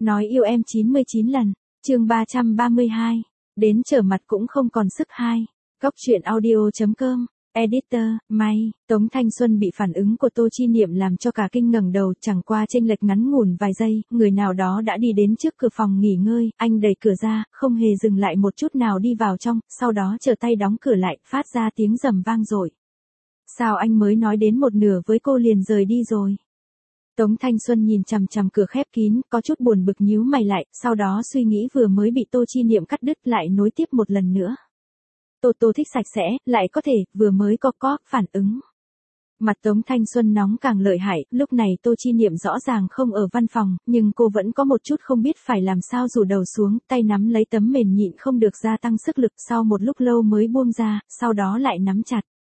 Nói yêu em 99 lần, chương 332, đến trở mặt cũng không còn sức hai. Góc truyện audio.com, editor, May, Tống Thanh Xuân bị phản ứng của Tô Chi Niệm làm cho cả kinh ngẩng đầu, chẳng qua chênh lệch ngắn ngủn vài giây, người nào đó đã đi đến trước cửa phòng nghỉ ngơi, anh đẩy cửa ra, không hề dừng lại một chút nào đi vào trong, sau đó trở tay đóng cửa lại, phát ra tiếng rầm vang dội. Sao anh mới nói đến một nửa với cô liền rời đi rồi? Tống Thanh Xuân nhìn chằm chằm cửa khép kín, có chút buồn bực nhíu mày lại, sau đó suy nghĩ vừa mới bị Tô Chi Niệm cắt đứt lại nối tiếp một lần nữa. Tô thích sạch sẽ, lại có thể, vừa mới có phản ứng. Mặt Tống Thanh Xuân nóng càng lợi hại, lúc này Tô Chi Niệm rõ ràng không ở văn phòng, nhưng cô vẫn có một chút không biết phải làm sao rủ đầu xuống, tay nắm lấy tấm mền nhịn không được gia tăng sức lực, sau một lúc lâu mới buông ra, sau đó lại nắm chặt.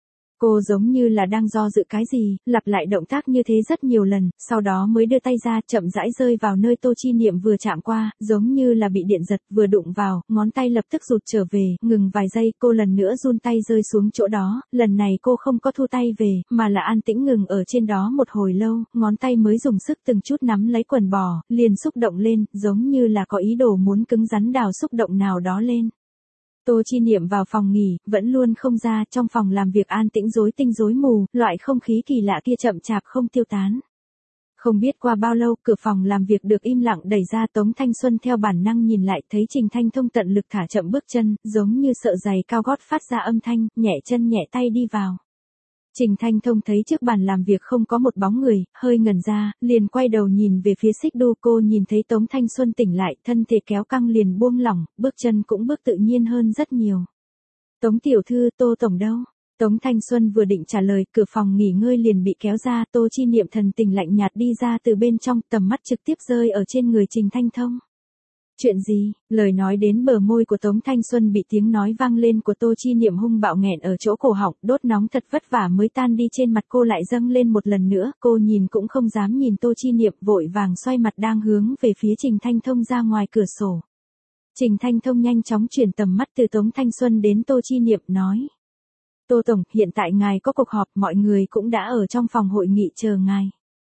Cô giống như là đang do dự cái gì, lặp lại động tác như thế rất nhiều lần, sau đó mới đưa tay ra, chậm rãi rơi vào nơi Tô Chi Niệm vừa chạm qua, giống như là bị điện giật, vừa đụng vào, ngón tay lập tức rụt trở về, ngừng vài giây, cô lần nữa run tay rơi xuống chỗ đó, lần này cô không có thu tay về, mà là an tĩnh ngừng ở trên đó một hồi lâu, ngón tay mới dùng sức từng chút nắm lấy quần bò, liền xúc động lên, giống như là có ý đồ muốn cứng rắn đào xúc động nào đó lên. Tô Chi Niệm vào phòng nghỉ, vẫn luôn không ra, trong phòng làm việc an tĩnh rối tinh rối mù, loại không khí kỳ lạ kia chậm chạp không tiêu tán. Không biết qua bao lâu, cửa phòng làm việc được im lặng đẩy ra, Tống Thanh Xuân theo bản năng nhìn lại, thấy Trình Thanh Thông tận lực thả chậm bước chân, giống như sợ giày cao gót phát ra âm thanh, nhẹ chân nhẹ tay đi vào. Trình Thanh Thông thấy trước bàn làm việc không có một bóng người, hơi ngẩn ra, liền quay đầu nhìn về phía xích đu, cô nhìn thấy Tống Thanh Xuân tỉnh lại, thân thể kéo căng liền buông lỏng, bước chân cũng bước tự nhiên hơn rất nhiều. Tống tiểu thư, Tô tổng đâu? Tống Thanh Xuân vừa định trả lời, cửa phòng nghỉ ngơi liền bị kéo ra, Tô Chi Niệm thần tình lạnh nhạt đi ra từ bên trong, tầm mắt trực tiếp rơi ở trên người Trình Thanh Thông. Chuyện gì? Lời nói đến bờ môi của Tống Thanh Xuân bị tiếng nói vang lên của Tô Chi Niệm hung bạo nghẹn ở chỗ cổ họng, đốt nóng thật vất vả mới tan đi, trên mặt cô lại dâng lên một lần nữa, cô nhìn cũng không dám nhìn Tô Chi Niệm, vội vàng xoay mặt đang hướng về phía Trình Thanh Thông ra ngoài cửa sổ. Trình Thanh Thông nhanh chóng chuyển tầm mắt từ Tống Thanh Xuân đến Tô Chi Niệm, nói: Tô tổng, hiện tại ngài có cuộc họp, mọi người cũng đã ở trong phòng hội nghị chờ ngài.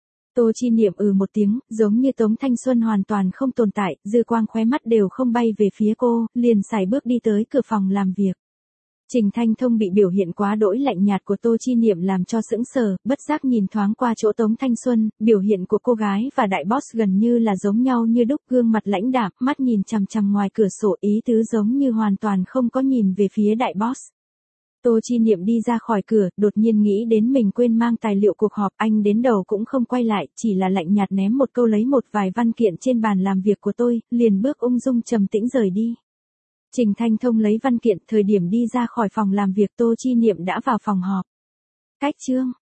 Tô Chi Niệm một tiếng, giống như Tống Thanh Xuân hoàn toàn không tồn tại, dư quang khóe mắt đều không bay về phía cô, liền sải bước đi tới cửa phòng làm việc. Trình Thanh Thông bị biểu hiện quá đỗi lạnh nhạt của Tô Chi Niệm làm cho sững sờ, bất giác nhìn thoáng qua chỗ Tống Thanh Xuân, biểu hiện của cô gái và đại boss gần như là giống nhau như đúc, gương mặt lãnh đạm, mắt nhìn chằm chằm ngoài cửa sổ, ý tứ giống như hoàn toàn không có nhìn về phía đại boss. Tô Chi Niệm đi ra khỏi cửa, đột nhiên nghĩ đến mình quên mang tài liệu cuộc họp, anh đến đầu cũng không quay lại, chỉ là lạnh nhạt ném một câu lấy một vài văn kiện trên bàn làm việc của tôi, liền bước ung dung trầm tĩnh rời đi. Trình Thanh Thông lấy văn kiện, thời điểm đi ra khỏi phòng làm việc Tô Chi Niệm đã vào phòng họp. Cách chương,